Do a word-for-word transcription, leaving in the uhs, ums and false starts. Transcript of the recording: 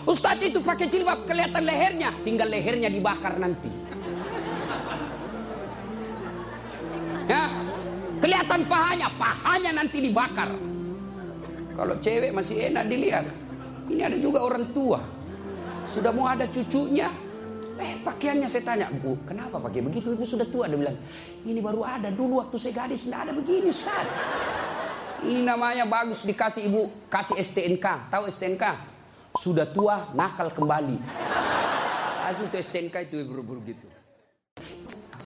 Ustadz itu pakai jilbab kelihatan lehernya, tinggal lehernya dibakar nanti. Ya, kelihatan pahanya, pahanya nanti dibakar. Kalau cewek masih enak dilihat. Ini ada juga orang tua, sudah mau ada cucunya. Eh pakaiannya saya tanya, Bu, kenapa pakai begitu? Ibu sudah tua. Dia bilang, ini baru ada, dulu waktu saya gadis tidak ada begini, Ustaz. Ini namanya bagus dikasih ibu, kasih S T N K. Tahu S T N K? Sudah tua, nakal kembali. Kasih itu S T N K itu ibu-ibu gitu.